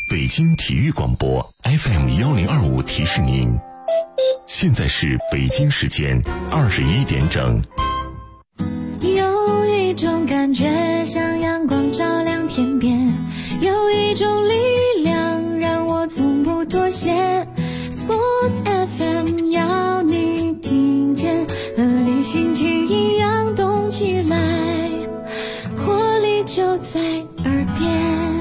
北京体育广播 FM1025提示您，现在是北京时间21点整。 有一种感觉像阳光照亮天边，有一种力量让我从不妥协。 Sports FM 要你听见，和你心情一样动起来，活力就在耳边。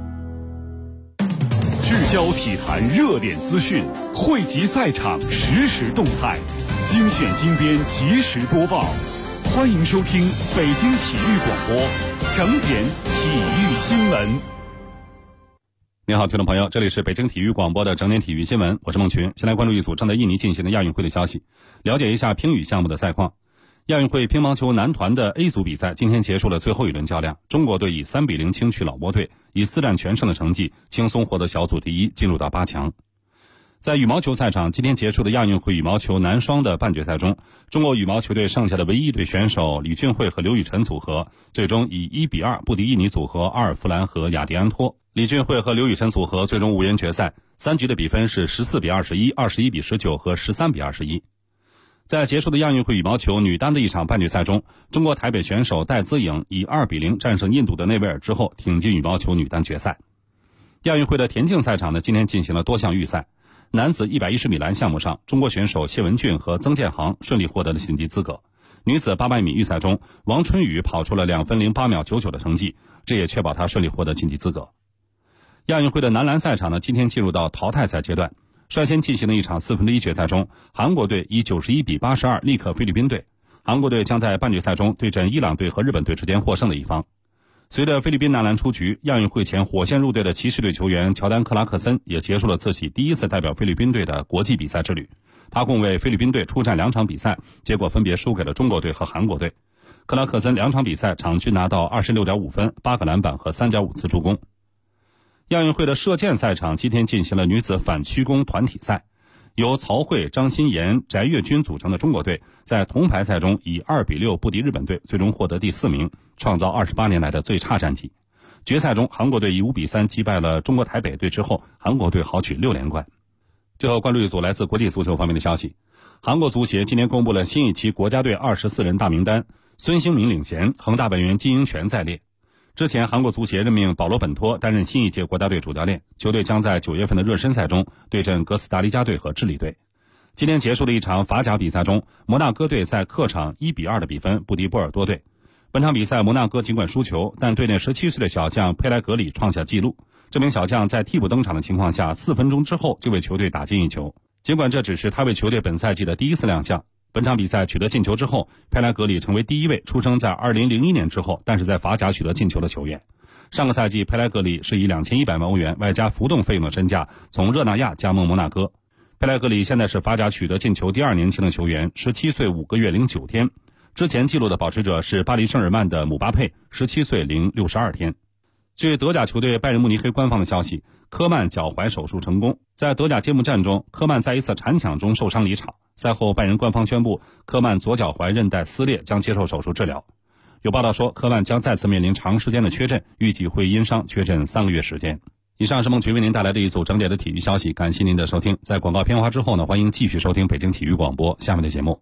聚焦体坛热点资讯，汇集赛场实时动态，精选精编及时播报。欢迎收听北京体育广播整点体育新闻。 你好，听众朋友，这里是北京体育广播的整点体育新闻，我是孟群。先来关注一组正在印尼进行的亚运会的消息，了解一下乒羽项目的赛况。亚运会乒乓球男团的 A 组比赛今天结束了最后一轮较量，中国队以3-0轻取老挝队，以4战全胜的成绩轻松获得小组第一，进入到8强。在羽毛球赛场，今天结束的亚运会羽毛球男双的半决赛中，中国羽毛球队剩下的唯一一对选手李俊慧和刘雨辰组合最终以1-2不敌印尼组合阿尔弗兰和雅迪安托。李俊慧和刘雨辰组合最终无缘决赛，3局的比分是14-21、21-19和13-21。在结束的亚运会羽毛球女单的一场半决赛中，中国台北选手戴资颖以2-0战胜印度的内维尔之后，挺进羽毛球女单决赛。亚运会的田径赛场呢，今天进行了多项预赛。男子110米栏项目上，中国选手谢文俊和曾建航顺利获得了晋级资格。女子800米预赛中，王春雨跑出了2分08秒99的成绩，这也确保她顺利获得晋级资格。亚运会的男篮赛场呢，今天进入到淘汰赛阶段。率先进行的一场1/4决赛中，韩国队以91-82力克菲律宾队。韩国队将在半决赛中对阵伊朗队和日本队之间获胜的一方。随着菲律宾男篮出局，亚运会前火线入队的骑士队球员乔丹·克拉克森也结束了自己第一次代表菲律宾队的国际比赛之旅。他共为菲律宾队出战2场比赛，结果分别输给了中国队和韩国队。克拉克森2场比赛场均拿到26.5分、8个篮板和3.5次助攻。亚运会的射箭赛场今天进行了女子反曲弓团体赛，由曹慧、张欣妍、翟月军组成的中国队在铜牌赛中以2-6不敌日本队，最终获得第4名，创造28年来的最差战绩。决赛中，韩国队以5-3击败了中国台北队之后，韩国队豪取6连冠。最后关注一组来自国际足球方面的消息，韩国足协今天公布了新一期国家队24人大名单，孙兴民领衔，恒大本源金英权在列。之前，韩国足协任命保罗·本托担任新一届国家队主教练，球队将在9月份的热身赛中对阵哥斯达黎加队和智利队。今天结束的一场法甲比赛中，摩纳哥队在客场1-2的比分不敌波尔多队。本场比赛，摩纳哥尽管输球，但队内17岁的小将佩莱格里创下纪录。这名小将在替补登场的情况下，4分钟之后就为球队打进一球。尽管这只是他为球队本赛季的第一次亮相。本场比赛取得进球之后，佩莱格里成为第一位出生在2001年之后，但是在法甲取得进球的球员。上个赛季，佩莱格里是以2100万欧元外加浮动费用的身价从热那亚加盟摩纳哥。佩莱格里现在是法甲取得进球第2年轻的球员，17岁5个月零9天。之前纪录的保持者是巴黎圣日耳曼的姆巴佩，17岁零62天。据德甲球队拜仁慕尼黑官方的消息，科曼脚踝手术成功。在德甲揭幕战中，科曼在一次铲抢中受伤离场。赛后，拜仁官方宣布，科曼左脚踝韧带撕裂，将接受手术治疗。有报道说，科曼将再次面临长时间的缺阵，预计会因伤缺阵3个月时间。以上是孟群为您带来的一组整点的体育消息，感谢您的收听。在广告片花之后呢，欢迎继续收听北京体育广播下面的节目。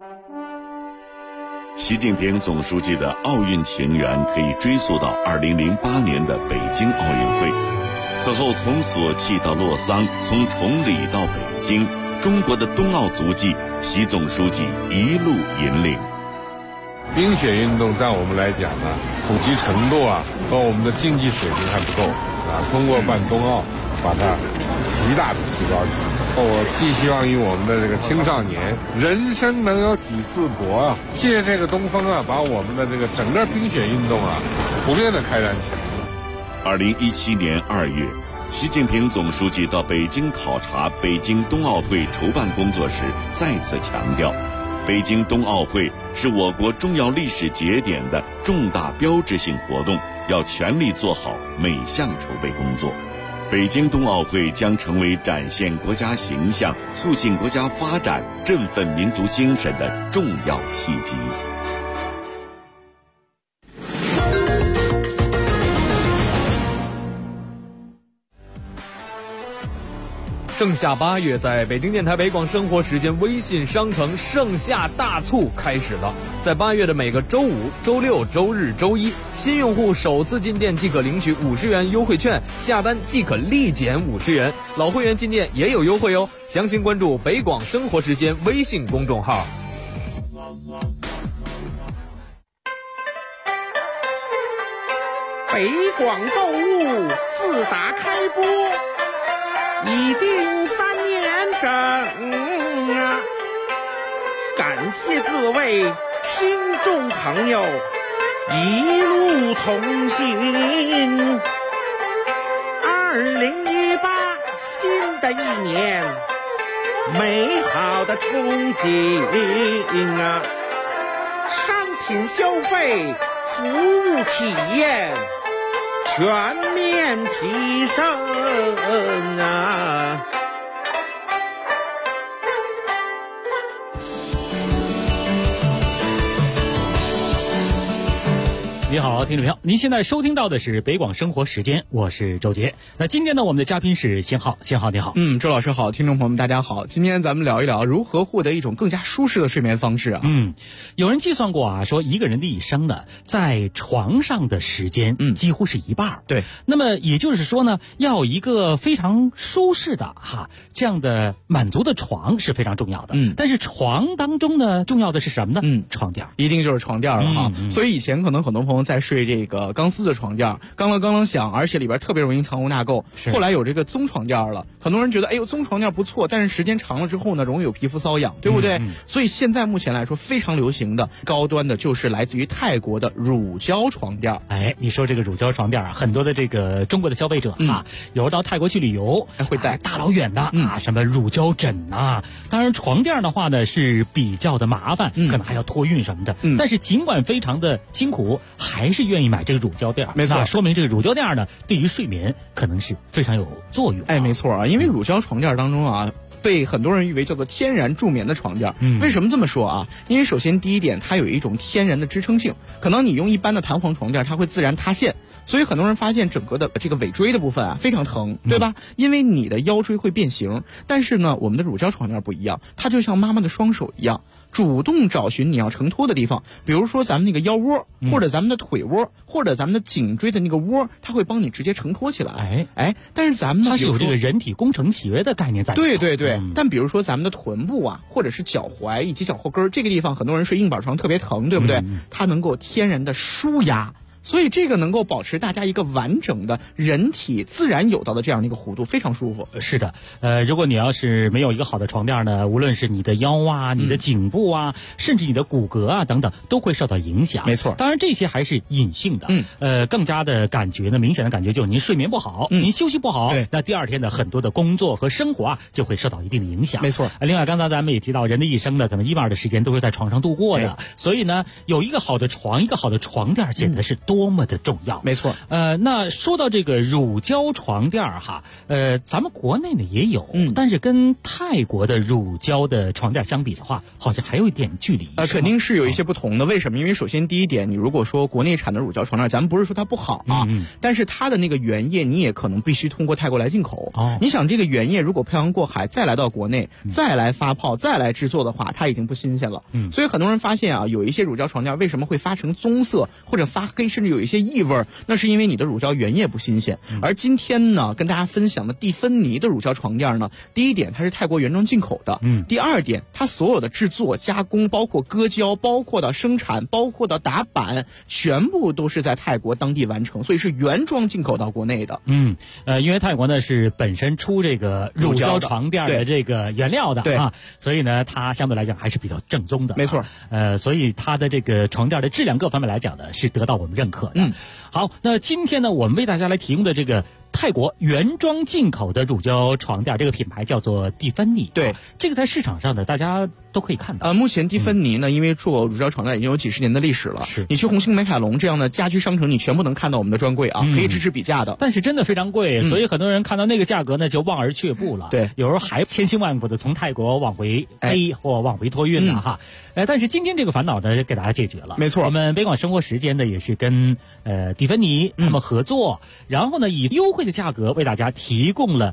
习近平总书记的奥运情缘可以追溯到2008年的北京奥运会。此后从索契到洛桑，从崇礼到北京，中国的冬奥足迹，习总书记一路引领。 冰雪运动在我们来讲呢，普及程度和我们的竞技水平还不够通过办冬奥，把它极大的提高起来。我寄希望于我们的这个青少年，人生能有几次搏借这个东风把我们的这个整个冰雪运动普遍的开展起来。 2017年2月，习近平总书记到北京考察北京冬奥会筹办工作时，再次强调，北京冬奥会是我国重要历史节点的重大标志性活动，要全力做好每项筹备工作。北京冬奥会将成为展现国家形象、促进国家发展、振奋民族精神的重要契机。 盛夏8月，在北京电台北广生活时间微信商城盛夏大促开始了。在8月的每个周五、周六、周日、周一，新用户首次进店即可领取50元优惠券，下单即可立减50元。老会员进店也有优惠哦。详情关注北广生活时间微信公众号。 北广购物自打开播已经3年整啊，感谢各位听众朋友一路同行。2018新的一年，美好的憧憬啊，商品消费、服务体验全面提升啊！ 你好，听众朋友，您现在收听到的是北广生活时间，我是周杰。那今天呢，我们的嘉宾是辛浩，辛浩你好。 周老师好，听众朋友们大家好。今天咱们聊一聊如何获得一种更加舒适的睡眠方式啊。 有人计算过啊，说一个人的一生呢，在床上的时间几乎是一半。 对， 那么也就是说呢，要一个非常舒适的这样的满足的床是非常重要的。但是床当中呢，重要的是什么呢？床垫， 一定就是床垫了哈。所以以前可能很多朋友在睡这个钢丝的床垫，刚啷响，而且里边特别容易藏污纳垢。后来有这个棕床垫了，很多人觉得哎呦棕床垫不错，但是时间长了之后呢，容易有皮肤瘙痒，对不对？所以现在目前来说非常流行的高端的就是来自于泰国的乳胶床垫。 哎，你说这个乳胶床垫啊，很多的这个中国的消费者有时候到泰国去旅游会带大老远的什么乳胶枕啊。当然床垫的话呢是比较的麻烦，可能还要托运什么的。但是尽管非常的辛苦，还是愿意买这个乳胶垫。 没错， 说明这个乳胶垫呢对于睡眠可能是非常有作用。 哎，没错啊，因为乳胶床垫当中啊，被很多人誉为叫做天然助眠的床垫。为什么这么说啊？因为首先第一点，它有一种天然的支撑性，可能你用一般的弹簧床垫，它会自然塌陷，所以很多人发现整个的这个尾椎的部分啊非常疼，对吧？因为你的腰椎会变形。但是呢，我们的乳胶床垫不一样，它就像妈妈的双手一样，主动找寻你要承托的地方，比如说咱们那个腰窝，或者咱们的腿窝，或者咱们的颈椎的那个窝，它会帮你直接承托起来。但是咱们呢， 它是有这个人体工程学的概念在。 对。但比如说咱们的臀部啊，或者是脚踝以及脚后跟这个地方，很多人睡硬板床特别疼，对不对？它能够天然的舒压。所以这个能够保持大家一个完整的人体自然有到的这样的一个弧度，非常舒服。 是的，如果你要是没有一个好的床垫呢，无论是你的腰啊、你的颈部啊，甚至你的骨骼啊等等，都会受到影响。 没错， 当然这些还是隐性的。更加的感觉呢，明显的感觉就是您睡眠不好，您休息不好，那第二天的很多的工作和生活啊就会受到一定的影响。 没错。 另外，刚才咱们也提到，人的一生呢，可能一半的时间都是在床上度过的，所以呢，有一个好的床，一个好的床垫，显得是多么的重要。 没错。 那说到这个乳胶床垫咱们国内呢也有，但是跟泰国的乳胶的床垫相比的话，好像还有一点距离。 肯定是有一些不同的。为什么？因为首先第一点，你如果说国内产的乳胶床垫，咱们不是说它不好啊，但是它的那个原液你也可能必须通过泰国来进口。你想这个原液如果漂洋过海再来到国内，再来发泡再来制作的话，它已经不新鲜了。所以很多人发现啊，有一些乳胶床垫为什么会发成棕色或者发黑，甚至有一些异味，那是因为你的乳胶原液不新鲜。而今天呢，跟大家分享的蒂芬尼的乳胶床垫呢，第一点它是泰国原装进口的，第二点它所有的制作加工，包括割胶，包括到生产，包括到打板，全部都是在泰国当地完成，所以是原装进口到国内的。 因为泰国呢是本身出这个乳胶床垫的这个原料的所以呢它相对来讲还是比较正宗的。 没错。 所以它的这个床垫的质量各方面来讲呢是得到我们认可的。好，那今天呢我们为大家来提供的这个泰国原装进口的乳胶床垫，这个品牌叫做蒂芬尼。 对， 这个在市场上呢大家都可以看到。 目前蒂芬尼呢，因为做乳胶床垫已经有几十年的历史了。 是， 你去红星美凯龙这样的家居商城，你全部能看到我们的专柜啊，可以支持比价的。 但是真的非常贵，所以很多人看到那个价格呢就望而却步了。 对， 有时候还千辛万苦的从泰国往回飞或往回托运的但是今天这个烦恼呢给大家解决了。 没错， 我们北广生活时间呢也是跟蒂芬尼他们合作，然后呢以优惠的价格为大家提供了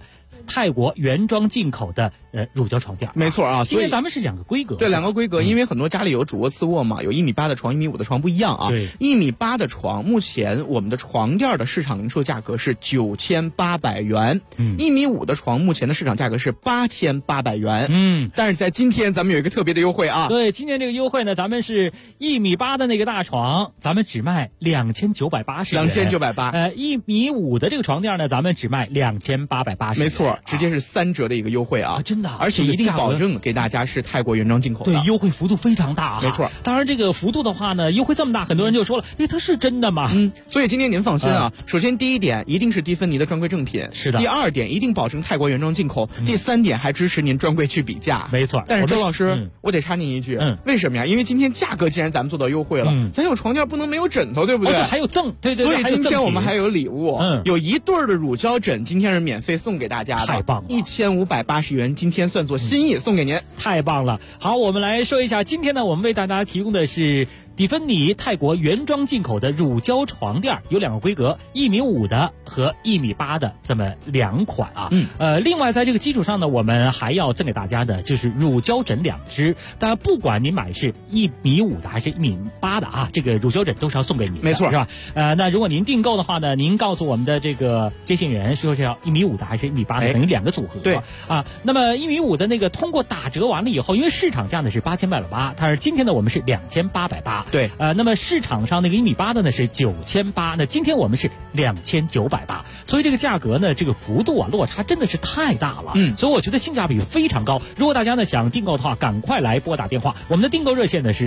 泰国原装进口的乳胶床垫。 没错啊， 今天咱们是2个规格。 对，2个规格，因为很多家里有主卧次卧嘛，有1.8米的床，1.5米的床不一样啊。 对 ，1.8米的床，目前我们的床垫的市场零售价格是9800元，1.5米的床目前的市场价格是8800元。但是在今天咱们有一个特别的优惠啊。 对，今天这个优惠呢，咱们是1.8米的那个大床，咱们只卖2980元。1.5米的这个床垫呢，咱们只卖2880元。 没错，直接是3折的一个优惠啊！ 真的， 而且一定保证给大家是泰国原装进口的。 对，优惠幅度非常大啊！ 没错， 当然这个幅度的话呢，优惠这么大，很多人就说了，它是真的吗？ 所以今天您放心啊。首先第一点，一定是蒂芬尼的专柜正品。 是的。 第二点，一定保证泰国原装进口。第三点，还支持您专柜去比价。 没错。 但是周老师，我得插您一句，为什么呀？因为今天价格既然咱们做到优惠了，咱有床垫不能没有枕头，对不对？ 对，还有赠，对。 所以今天我们还有礼物，有1对的乳胶枕，今天是免费送给大家的， 太棒了 ！1580元，今天算作心意送给您， 太棒了！好，我们来说一下，今天呢，我们为大家提供的是蒂芬尼泰国原装进口的乳胶床垫，有2个规格，1.5米的和1.8米的这么2款啊。另外在这个基础上呢，我们还要赠给大家的就是乳胶枕2只。当然，不管您买是1.5米的还是1.8米的啊，这个乳胶枕都是要送给您的， 没错， 是吧？那如果您订购的话呢，您告诉我们的这个接线员说是要1.5米的还是1.8米的，等于2个组合。 对啊，那么1.5米的那个通过打折完了以后，因为市场价呢是8880，但是今天呢我们是2880。 对， 那么市场上那个1.8米的呢是9800，那今天我们是2980，所以这个价格呢，这个幅度啊落差真的是太大了。所以我觉得性价比非常高。如果大家呢想订购的话，赶快来拨打电话，我们的订购热线呢是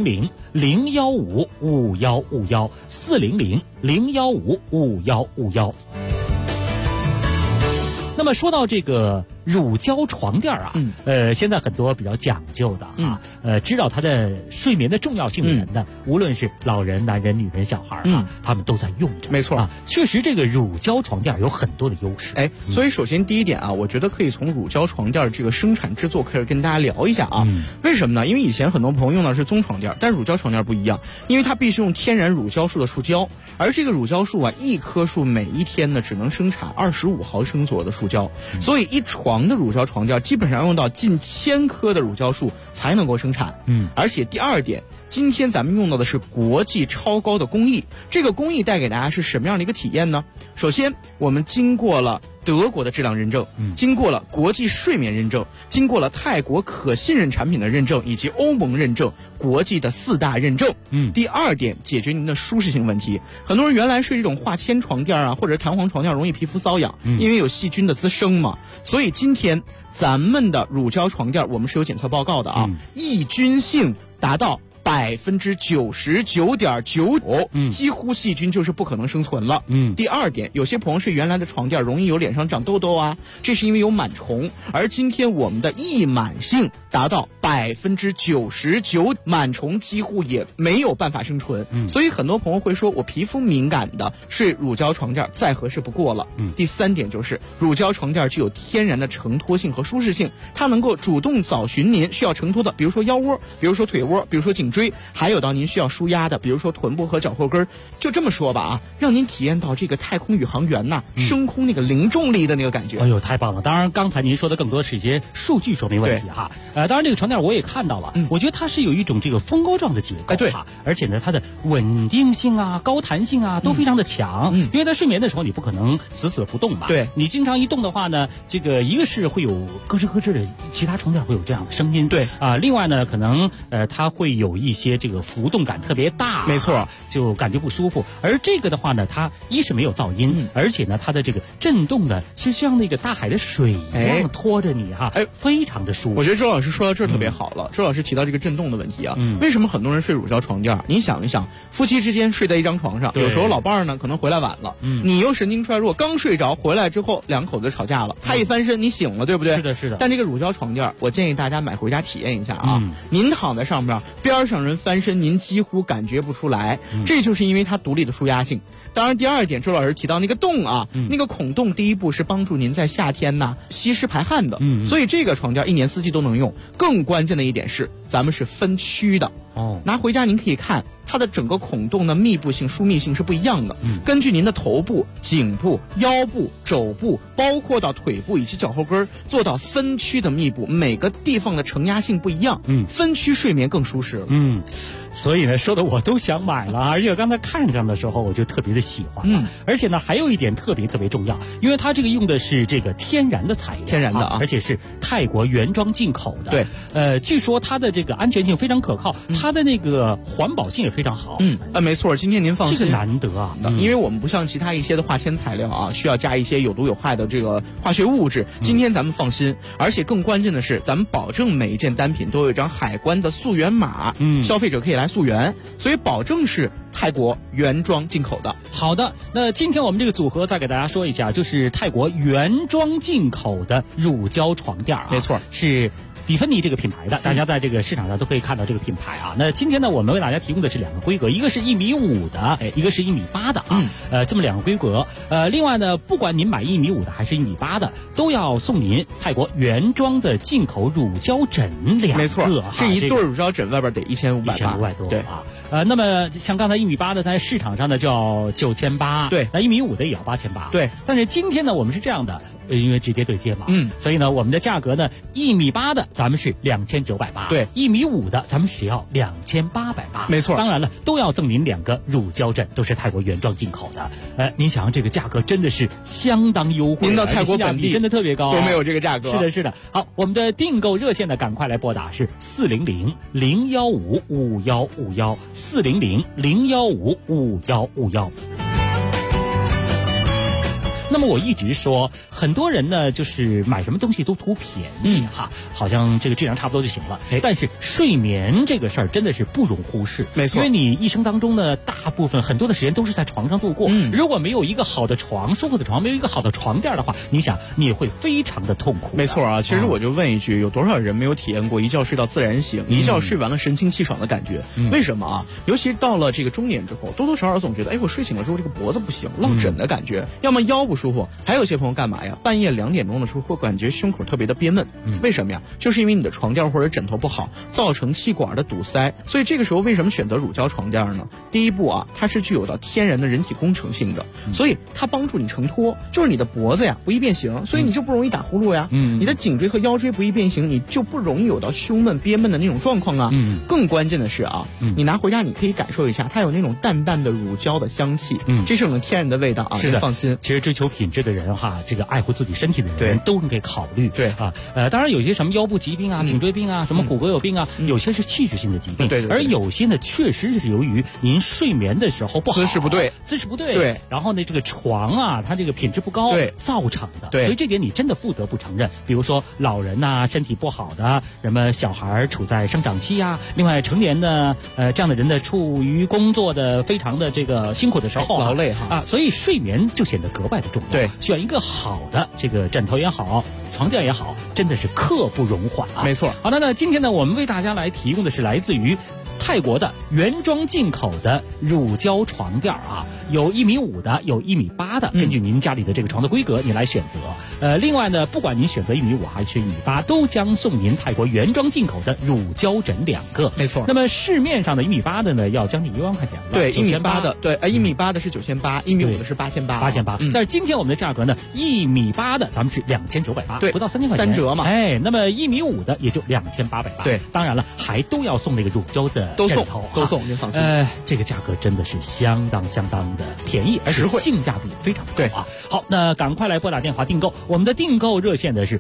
400-015-5151，400-015-5151。那么说到这个乳胶床垫啊，现在很多比较讲究的啊，知道它的睡眠的重要性的人呢，无论是老人、男人、女人、小孩啊，他们都在用着。 没错啊，确实这个乳胶床垫有很多的优势。 所以首先第一点啊，我觉得可以从乳胶床垫这个生产制作开始跟大家聊一下啊。为什么呢？因为以前很多朋友用的是棕床垫，但是乳胶床垫不一样，因为它必须用天然乳胶树的树胶，而这个乳胶树啊，一棵树每一天呢只能生产25毫升左右的树胶，所以一床的乳胶床垫基本上用到近1000棵的乳胶树才能够生产。而且第二点，今天咱们用到的是国际超高的工艺，这个工艺带给大家是什么样的一个体验呢？首先，我们经过了德国的质量认证，经过了国际睡眠认证，经过了泰国可信任产品的认证，以及欧盟认证，国际的4大认证。第二点，解决您的舒适性问题。很多人原来是这种化纤床垫啊，或者是弹簧床垫容易皮肤瘙痒，因为有细菌的滋生嘛。所以今天咱们的乳胶床垫，我们是有检测报告的啊，抑菌性达到99.99%，几乎细菌就是不可能生存了。第二点，有些朋友是原来的床垫容易有脸上长痘痘啊，这是因为有螨虫，而今天我们的抑螨性达到99%，螨虫几乎也没有办法生存。所以很多朋友会说，我皮肤敏感的睡乳胶床垫再合适不过了。第三点就是乳胶床垫具有天然的承托性和舒适性，它能够主动找寻您需要承托的，比如说腰窝，比如说腿窝，比如说颈椎，还有到您需要舒压的，比如说臀部和脚后跟。就这么说吧啊，让您体验到这个太空宇航员呐，升空那个零重力的那个感觉。 哎呦，太棒了！当然，刚才您说的更多是一些数据说明问题哈。当然这个床垫我也看到了，我觉得它是有一种这个蜂窝状的结构哈，而且呢，它的稳定性啊、高弹性啊都非常的强。因为在睡眠的时候，你不可能死死不动嘛。 对， 你经常一动的话呢，这个一个是会有咯吱咯吱的，其他床垫会有这样的声音。 对啊，另外呢，可能它会有一些这个浮动感特别大， 没错， 就感觉不舒服。而这个的话呢，它一是没有噪音，而且呢，它的这个震动呢是像那个大海的水一样拖着你哈，非常的舒服。 我觉得周老师说到这儿特别好了。周老师提到这个震动的问题啊，为什么很多人睡乳胶床垫？你想一想，夫妻之间睡在一张床上，有时候老伴儿呢可能回来晚了，你又神经衰弱，刚睡着回来之后两口子吵架了，他一翻身你醒了，对不对？ 是的，是的。 但这个乳胶床垫，我建议大家买回家体验一下啊。您躺在上面，边上人翻身，您几乎感觉不出来，这就是因为它独立的舒压性。当然，第二点，周老师提到那个洞啊，那个孔洞，第一步是帮助您在夏天呐吸湿排汗的，所以这个床垫一年四季都能用。更关键的一点是，咱们是分区的， 拿回家您可以看它的整个孔洞的密布性、疏密性是不一样的。根据您的头部、颈部、腰部、肘部，包括到腿部以及脚后跟，做到分区的密布，每个地方的承压性不一样，分区睡眠更舒适了。 所以呢，说的我都想买了，而且刚才看上的时候我就特别的喜欢了。而且呢，还有一点特别重要，因为它这个用的是这个天然的材料， 天然的而且是泰国原装进口的。 对， 据说它的这个安全性非常可靠，它的那个环保性也非常好。 没错，今天您放心， 这个难得啊， 因为我们不像其他一些的化纤材料啊，需要加一些有毒有害的这个化学物质。今天咱们放心，而且更关键的是，咱们保证每一件单品都有一张海关的溯源码，消费者可以来溯源，所以保证是泰国原装进口的。 好的，那今天我们这个组合再给大家说一下，就是泰国原装进口的乳胶床垫啊， 没错，是蒂芬尼这个品牌的，大家在这个市场上都可以看到这个品牌啊。那今天呢，我们为大家提供的是2个规格，一个是1.5米的，一个是1.8米的啊。这么2个规格。另外呢，不管您买1.5米的还是1.8米的，都要送您泰国原装的进口乳胶枕2个。 没错，这一对乳胶枕外边得1500 多。 对啊。那么像刚才1.8米的在市场上呢叫9800， 对， 那1.5米的也要8800， 对。 但是今天呢，我们是这样的，因为直接对接嘛，所以呢，我们的价格呢，1.8米的咱们是2980， 对 ，1.5米的咱们只要2880， 没错。 当然了，都要赠您2个乳胶枕，都是泰国原装进口的。您想这个价格真的是相当优惠， 您到泰国本地真的特别高， 都没有这个价格。 是的。好，我们的订购热线呢，赶快来拨打是400-015-5151。400-015-5151。那么我一直说，很多人呢就是买什么东西都图便宜好像这个质量差不多就行了。但是睡眠这个事儿真的是不容忽视， 没错。 因为你一生当中呢，大部分很多的时间都是在床上度过。如果没有一个好的床、舒服的床，没有一个好的床垫的话，你想你会非常的痛苦。 没错啊，其实我就问一句，有多少人没有体验过一觉睡到自然醒，一觉睡完了神清气爽的感觉？为什么啊？尤其到了这个中年之后，多多少少总觉得，我睡醒了之后这个脖子不行，落枕的感觉，要么腰不舒服，还有些朋友干嘛呀？半夜2点钟的时候会感觉胸口特别的憋闷，为什么呀？就是因为你的床垫或者枕头不好，造成气管的堵塞。所以这个时候为什么选择乳胶床垫呢？第一步啊，它是具有到天然的人体工程性的，所以它帮助你承托，就是你的脖子呀不易变形，所以你就不容易打呼噜呀。你的颈椎和腰椎不易变形，你就不容易有到胸闷憋闷的那种状况啊。更关键的是啊，你拿回家你可以感受一下，它有那种淡淡的乳胶的香气，这是我们天然的味道啊。 是的， 放心。 其实追求品质的人这个爱护自己身体的人都可以考虑。 对啊，当然有些什么腰部疾病啊、颈椎病啊、什么骨骼有病啊，有些是器质性的疾病， 对， 而有些呢确实是由于您睡眠的时候不好， 姿势不对， 对，然后呢这个床啊它这个品质不高，造成的。 对， 所以这点你真的不得不承认。比如说老人呐，身体不好的，什么小孩处在生长期啊，另外成年的这样的人呢，处于工作的非常的这个辛苦的时候， 劳累所以睡眠就显得格外的重要。 对， 选一个好的这个枕头也好，床垫也好，真的是刻不容缓啊！ 没错。 好的，那今天呢，我们为大家来提供的是来自于泰国的原装进口的乳胶床垫啊，有1.5米的，有1.8米的，根据您家里的这个床的规格，你来选择。另外呢，不管您选择1.5米还是1.8米，都将送您泰国原装进口的乳胶枕2个。 没错。 那么市面上的1.8米的呢，要将近1万块钱了。 对，1.8米的，对，1.8米的是9800，1.5米的是8800。 但是今天我们的价格呢，1.8米的咱们是2980， 对， 不到3000块钱， 3折嘛。 那么1.5米的也就2880。 对， 当然了，还都要送那个乳胶的都枕头， 都送，您放心。 这个价格真的是相当的便宜，而且性价比非常高啊。好，那赶快来拨打电话订购，我们的订购热线呢是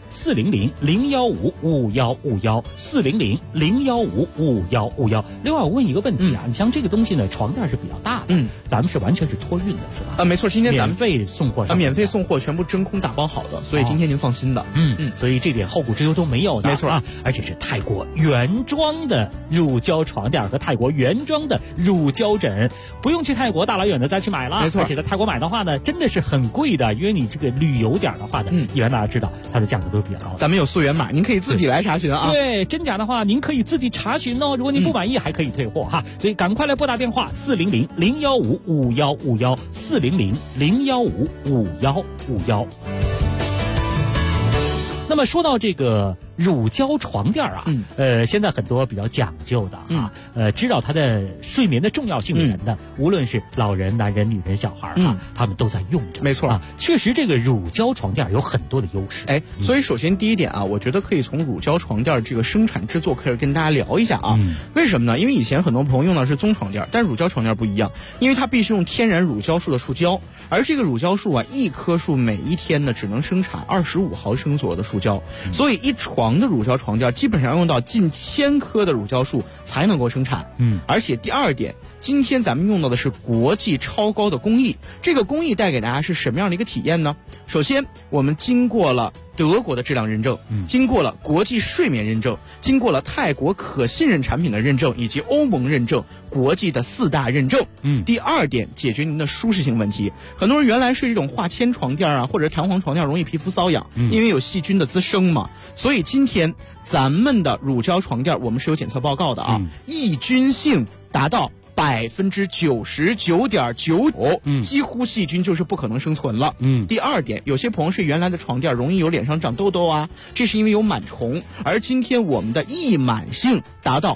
400-015-5151，400-015-5151。另外我问一个问题啊，你像这个东西呢，床垫是比较大的，咱们是完全是托运的是吧？ 没错，今天咱们免费送货免费送货，全部真空打包好的，所以今天您放心的。 所以这点后顾之忧都没有的， 没错啊，而且是泰国原装的乳胶床垫和泰国原装的乳胶枕，不用去泰国大老远的再去买了。 没错， 而且在泰国买的话呢，真的是很贵的，因为你这个旅游点的话呢，一般大家知道它的价格都是比较高的。 咱们有溯源码，您可以自己来查询啊。 对，真假的话您可以自己查询哦，如果您不满意还可以退货哈。所以赶快来拨打电话400-015-5151，400-015-5151。那么说到这个乳胶床垫啊，现在很多比较讲究的啊，知道它的睡眠的重要性的人呢，无论是老人、男人、女人、小孩啊，他们都在用着。 没错啊，确实这个乳胶床垫有很多的优势。 所以首先第一点啊，我觉得可以从乳胶床垫这个生产制作开始跟大家聊一下啊。为什么呢？因为以前很多朋友用的是棕床垫，但乳胶床垫不一样，因为它必须用天然乳胶树的树胶，而这个乳胶树啊，一棵树每一天呢只能生产25毫升左右的树胶，所以一床的乳胶床垫基本上用到近1000棵的乳胶树才能够生产。而且第二点，今天咱们用到的是国际超高的工艺，这个工艺带给大家是什么样的一个体验呢？首先，我们经过了德国的质量认证，经过了国际睡眠认证，经过了泰国可信任产品的认证，以及欧盟认证，国际的4大认证。第二点，解决您的舒适性问题。很多人原来是这种化纤床垫啊，或者弹簧床垫容易皮肤瘙痒，因为有细菌的滋生嘛。所以今天咱们的乳胶床垫，我们是有检测报告的啊，抑菌性达到99.99%，几乎细菌就是不可能生存了。第二点，有些朋友是原来的床垫容易有脸上长痘痘啊，这是因为有螨虫，而今天我们的抑螨性达到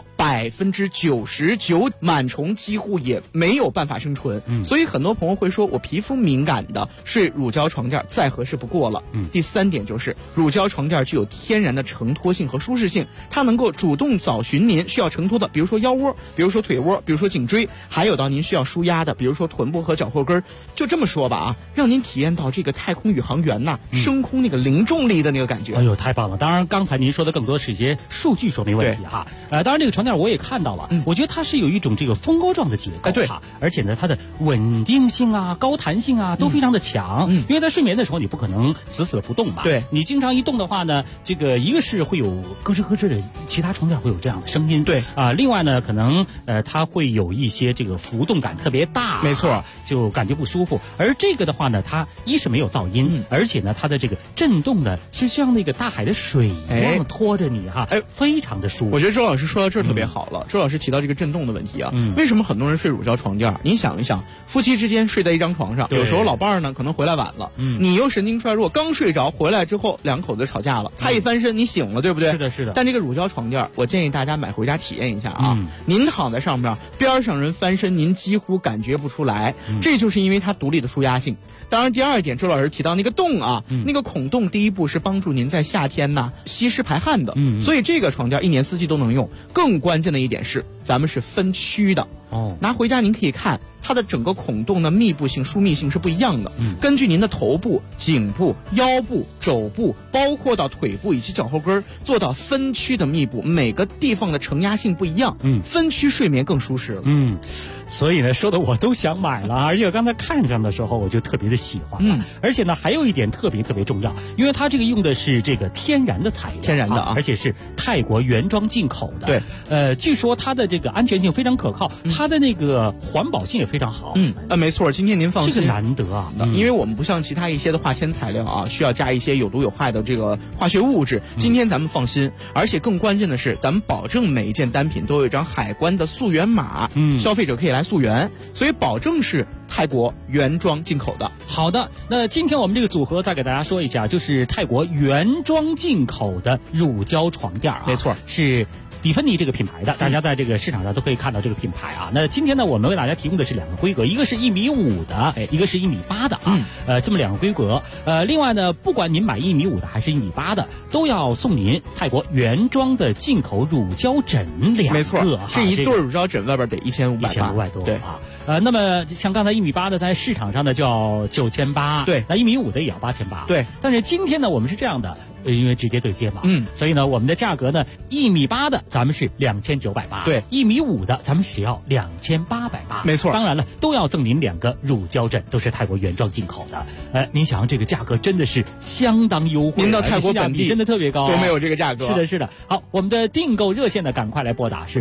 99%，螨虫几乎也没有办法生存。所以很多朋友会说，我皮肤敏感的睡乳胶床垫再合适不过了。第三点就是乳胶床垫具有天然的承托性和舒适性，它能够主动找寻您需要承托的，比如说腰窝，比如说腿窝，比如说颈椎，还有到您需要舒压的，比如说臀部和脚后跟。就这么说吧啊，让您体验到这个太空宇航员呐，升空那个零重力的那个感觉。 哎呦，太棒了！当然，刚才您说的更多是一些数据说明问题哈。当然这个床垫我也看到了，我觉得它是有一种这个蜂窝状的结构哈，而且呢，它的稳定性啊、高弹性啊都非常的强。因为在睡眠的时候你不可能死死的不动嘛， 对， 你经常一动的话呢，这个一个是会有咯吱咯吱的，其他床垫会有这样的声音， 对啊，另外呢，可能它会有一些这个浮动感特别大， 没错， 就感觉不舒服。而这个的话呢，它一是没有噪音，而且呢，它的这个震动呢是像那个大海的水一样拖着你哈，非常的舒服。 我觉得周老师说到这儿特别好了，周老师提到这个震动的问题啊，为什么很多人睡乳胶床垫？您想一想，夫妻之间睡在一张床上，有时候老伴儿呢可能回来晚了，你又神经衰弱，刚睡着回来之后两口子吵架了，他一翻身你醒了，对不对？ 是的，是的。 但这个乳胶床垫，我建议大家买回家体验一下啊，您躺在上面，边上人翻身，您几乎感觉不出来，这就是因为它独立的舒压性。当然，第二点，周老师提到那个洞啊，那个孔洞，第一步是帮助您在夏天呐吸湿排汗的，所以这个床垫一年四季都能用。更关键的一点是，咱们是分区的。拿回家您可以看它的整个孔洞的密布性、疏密性是不一样的。根据您的头部、颈部、腰部、肘部，包括到腿部以及脚后跟，做到分区的密布，每个地方的承压性不一样，分区睡眠更舒适了。 所以呢，说的我都想买了，而且刚才看上的时候我就特别的喜欢了。而且呢，还有一点特别重要，因为它这个用的是这个天然的材料， 天然的啊， 而且是泰国原装进口的。 对， 据说它的这个安全性非常可靠，它的那个环保性也非常好。 没错，今天您放心， 这个难得啊， 因为我们不像其他一些的化纤材料啊，需要加一些有毒有害的这个化学物质。今天咱们放心，而且更关键的是，咱们保证每一件单品都有一张海关的溯源码，消费者可以来溯源，所以保证是泰国原装进口的。 好的，那今天我们这个组合再给大家说一下，就是泰国原装进口的乳胶床垫啊， 没错，是蒂芬尼这个品牌的，大家在这个市场上都可以看到这个品牌啊。那今天呢，我们为大家提供的是2个规格，一个是1.5米的，一个是1.8米的啊。这么2个规格。另外呢，不管您买1.5米的还是1.8米的，都要送您泰国原装的进口乳胶枕2个。 没错，这一对乳胶枕外边得1500 多。 对啊。那么像刚才1.8米的在市场上呢就要9800， 对， 那1.5米的也要8800， 对。 但是今天呢，我们是这样的，因为直接对接嘛，所以呢，我们的价格呢，1.8米的咱们是2980， 对 ，1.5米的咱们只要2880， 没错。 当然了，都要赠您2个乳胶枕，都是泰国原装进口的。您想这个价格真的是相当优惠， 您到泰国本地真的特别高， 都没有这个价格。 是的。好，我们的订购热线呢，赶快来拨打是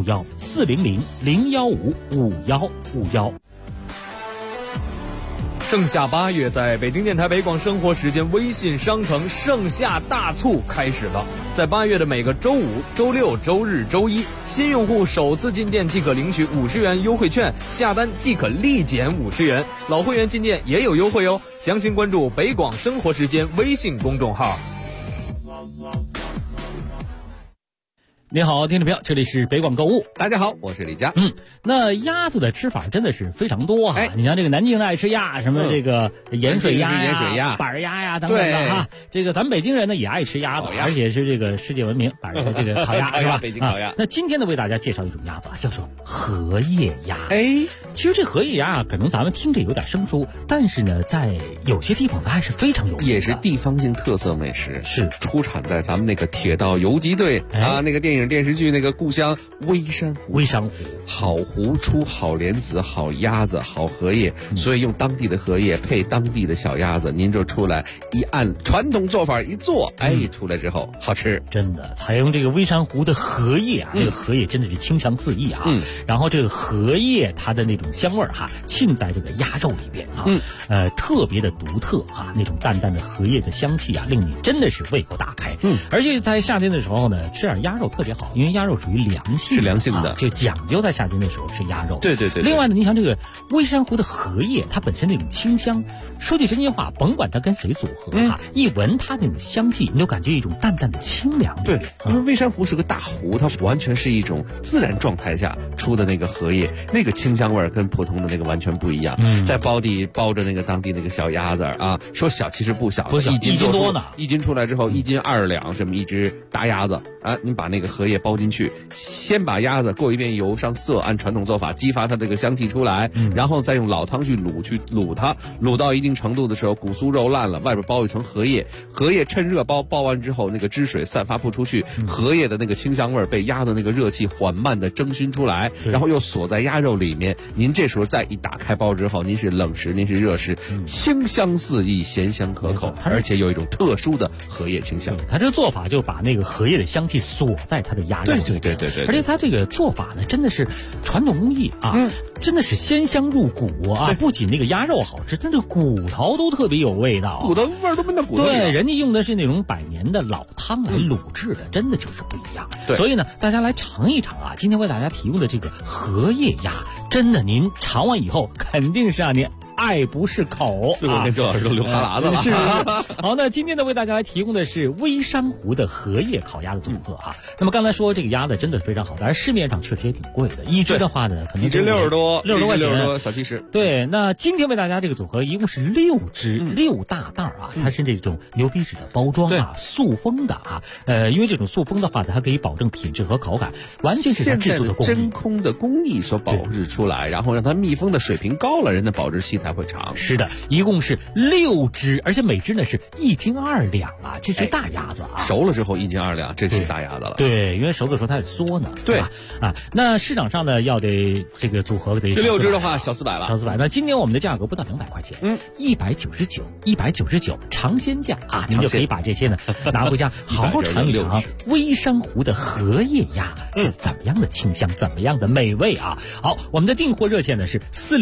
400-015-5151，400-015-5151，400-015-5151。 盛夏8月，在北京电台北广生活时间微信商城盛夏大促开始了。在8月的每个周五、周六、周日、周一，新用户首次进店即可领取50元优惠券，下单即可立减50元。老会员进店也有优惠哦，详情关注北广生活时间微信公众号。 你好，听众朋友，这里是北广购物。 大家好，我是李佳。 那鸭子的吃法真的是非常多哈。你像这个南京人爱吃鸭，什么这个盐水鸭呀、板鸭呀等等的哈。这个咱们北京人呢也爱吃鸭子，而且是这个世界闻名板这个烤鸭是吧？ 北京烤鸭。 那今天呢，为大家介绍一种鸭子啊，叫做荷叶鸭。其实这荷叶鸭啊，可能咱们听着有点生疏，但是呢，在有些地方它还是非常有名的， 也是地方性特色美食， 是出产在咱们那个铁道游击队啊，那个电影电视剧那个故乡微山湖。好湖出好莲子，好鸭子，好荷叶，所以用当地的荷叶配当地的小鸭子，您就出来一按传统做法一做，出来之后好吃。 真的采用这个微山湖的荷叶啊，这个荷叶真的是清香四溢啊。然后这个荷叶它的那种香味哈，浸在这个鸭肉里边啊，特别的独特啊，那种淡淡的荷叶的香气啊，令你真的是胃口大开。而且在夏天的时候呢，吃点鸭肉特别好，因为鸭肉属于凉性， 是凉性的， 就讲究在夏天的时候吃鸭肉。 对。 另外呢，你像这个微山湖的荷叶，它本身那种清香，说句真心话，甭管它跟谁组合一闻它那种香气，你就感觉一种淡淡的清凉。 对，因为微山湖是个大湖，它完全是一种自然状态下出的那个荷叶，那个清香味跟普通的那个完全不一样。在包底包着那个当地那个小鸭子啊，说小其实不小，1斤多呢。 1斤出来之后，1斤2两，这么一只大鸭子啊，你把那个荷叶包进去，先把鸭子过一遍油上色，按传统做法激发它这个香气出来，然后再用老汤去卤它，卤到一定程度的时候，骨酥肉烂了，外边包一层荷叶，荷叶趁热包完之后，那个汁水散发不出去，荷叶的那个清香味被鸭的那个热气缓慢的蒸熏出来，然后又锁在鸭肉里面。您这时候再一打开包之后，您是冷食，您是热食，清香四溢，咸香可口，而且有一种特殊的荷叶清香。 它这个做法就把那个荷叶的香气锁在它的鸭肉里面。 对， 而且它这个做法呢，真的是传统工艺啊，真的是鲜香入骨啊！不仅那个鸭肉好吃，它这个骨头都特别有味道， 骨头味儿都闻到骨头里了。 对，人家用的是那种100年的老汤来卤制的，真的就是不一样。 对， 所以呢，大家来尝一尝啊！今天为大家提供的这个荷叶鸭，真的您尝完以后肯定是让您爱不释口， 我跟周老师都流哈喇子了。 是。好，那今天呢，为大家来提供的是微山湖的荷叶烤鸭的组合啊。那么刚才说这个鸭子真的非常好，但是市面上确实也挺贵的，一只的话呢，可能一只60多块钱， 小70。 对，那今天为大家这个组合一共是6只，6大袋啊，它是这种牛皮纸的包装啊，塑封的啊。因为这种塑封的话，它可以保证品质和口感，完全是它制作的工艺， 真空的工艺所保质出来，然后让它密封的水平高了，人的保质期才会长。 是的，一共是6只，而且每只呢是1斤2两啊，这是大鸭子啊。 熟了之后1斤2两，这是大鸭子了。 对，因为熟的时候它得缩呢， 对吧？那市场上呢要得这个组合得这6只的话小400了， 小400。那今年我们的价格不到200块钱，199，尝鲜价啊，您就可以把这些呢拿回家好好尝一尝微山湖的荷叶鸭是怎么样的清香，怎么样的美味啊！好，我们的订货热线呢是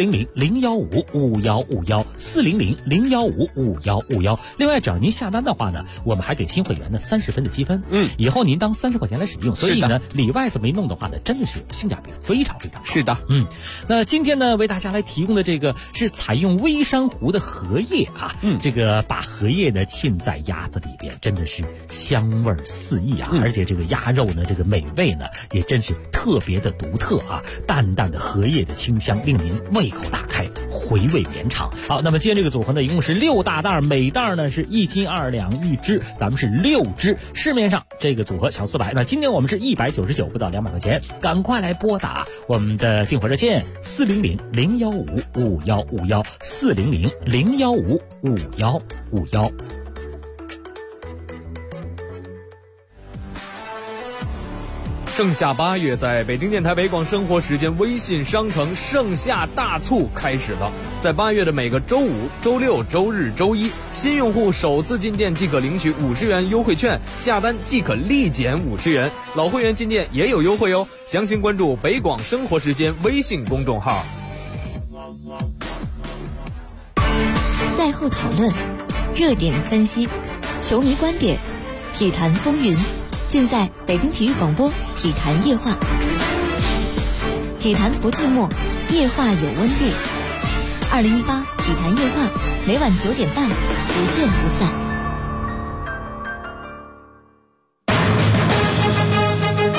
400-015-5151，400-015-5151。另外，只要您下单的话呢，我们还给新会员呢30分的积分，以后您当30块钱来使用。所以呢，里外这么一弄的话呢，真的是性价比非常非常高。 是的， 那今天呢，为大家来提供的这个是采用微山湖的荷叶啊，这个把荷叶呢浸在鸭子里边，真的是香味四溢啊，而且这个鸭肉呢，这个美味呢也真是特别的独特啊，淡淡的荷叶的清香令您胃口大开，回味绵长。好，那么今天这个组合呢，一共是6大袋，每袋呢是1斤2两一只，咱们是6只，市面上这个组合小400，那今天我们是199，不到200块钱，赶快来拨打我们的订货热线400-015-5151，400-015-5151。 盛夏8月，在北京电台北广生活时间微信商城盛夏大促开始了。在8月的每个周五、周六、周日、周一，新用户首次进店即可领取50元优惠券，下单即可立减50元。老会员进店也有优惠哦，详情关注北广生活时间微信公众号。 赛后讨论、热点分析、球迷观点、体坛风云，尽在北京体育广播体坛夜话。体坛不寂寞，夜话有温度。2018体坛夜话，每晚9点半，不见不散。